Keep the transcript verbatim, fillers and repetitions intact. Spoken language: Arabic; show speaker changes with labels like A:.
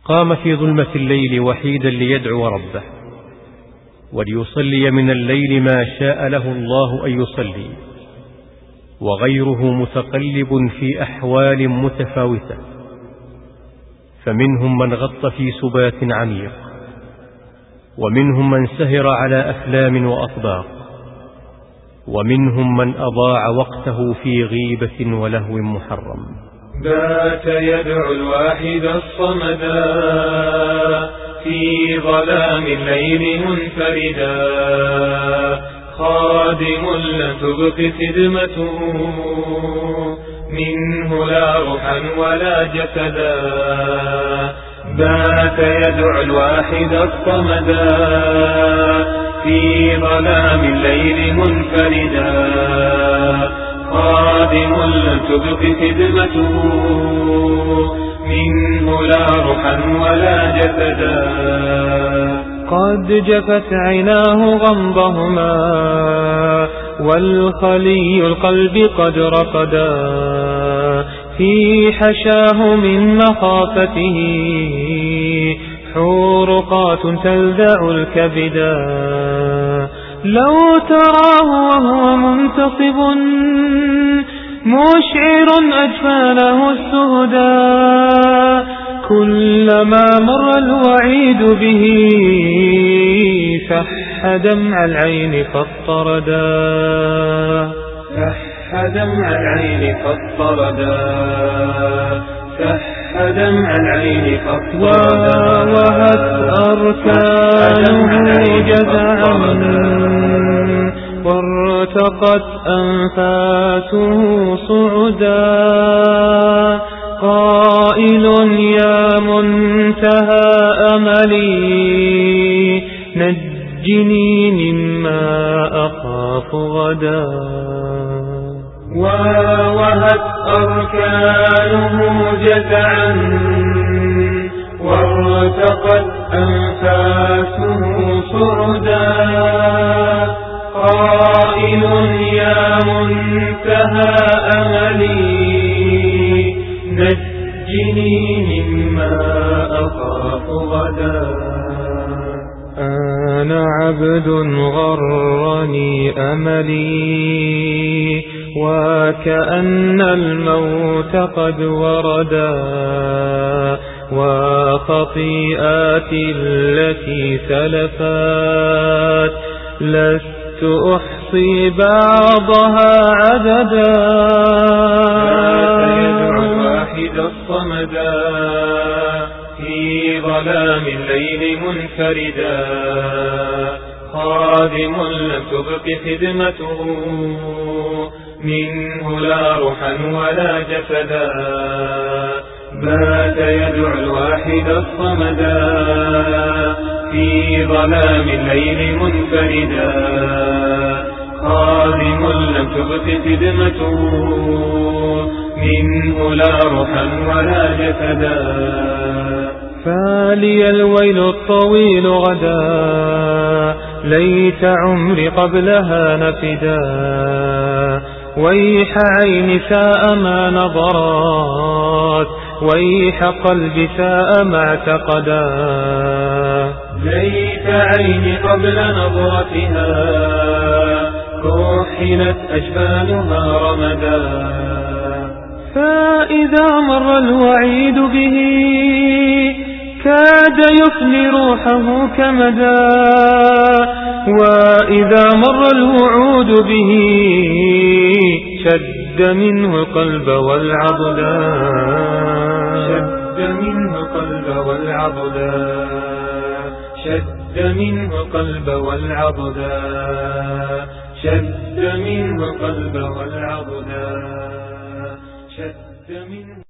A: قام في ظلمة الليل وحيدا ليدعو ربه وليصلي من الليل ما شاء له الله أن يصلي، وغيره متقلب في أحوال متفاوتة، فمنهم من غط في سبات عميق، ومنهم من سهر على أفلام وأطباق، ومنهم من أضاع وقته في غيبة ولهو محرم.
B: بات يدعو الواحد الصمدا في ظلام الليل منفردا، خادم لم تبق خدمته منه لا روحا ولا جسدا. بات يدعو الواحد الصمدا في ظلام الليل منفردا، خادم لم تبق خدمته منه لا روحا ولا جسدا.
C: قد جفت عيناه غمضهما والخلي القلب قد رقدا، في حشاه من مخافته حورقات تلدع الكبدا. لو تراه وهو منتصب مشعر أجفانه السهدا، كلما مر الوعيد به فح دمع العين فاضطردا،
B: فح دمع العين فاضطردا، فح دمع العين فاضطردا.
C: وهت أركانه جزعا وارتقت أنفاسه صعدا، قائل يا منتهى أملي نجني مما أخاف غدا.
B: ووهت أركانه جزعا وارتقت أنفاسه صعدا، قائل يا منتهى أملي نجني مما أخاف غدا.
C: أنا عبد غرني أملي وكأن الموت قد وردا، وخطيئاتي التي سلفت لست أحصي بعضها عددا.
B: يدعو الواحد الصمدا في ظلام الليل منفردا، خادم لم تبق خدمته منه لا روحا ولا جسدا. بات يدعو الواحد الصمدا في ظلام الليل منفردا، خادم لم تبق خدمته منه لا روحا ولا جسدا.
C: فالي الويل الطويل غدا ليت عمري قبلها نفدا، ويح عيني ساء ما نظرات ويح قلبي ساء ما اعتقدا.
B: ليت عيني قبل نظرتها كحلت أجفانها رمدا،
C: فإذا مر الوعيد به كاد يفني روحه كمدا، وإذا مر الوعود به شد منه القلب والعضدا،
B: شد منه القلب والعضدا، شد منه القلب والعضدا، شد منه القلب والعضدا، شد منه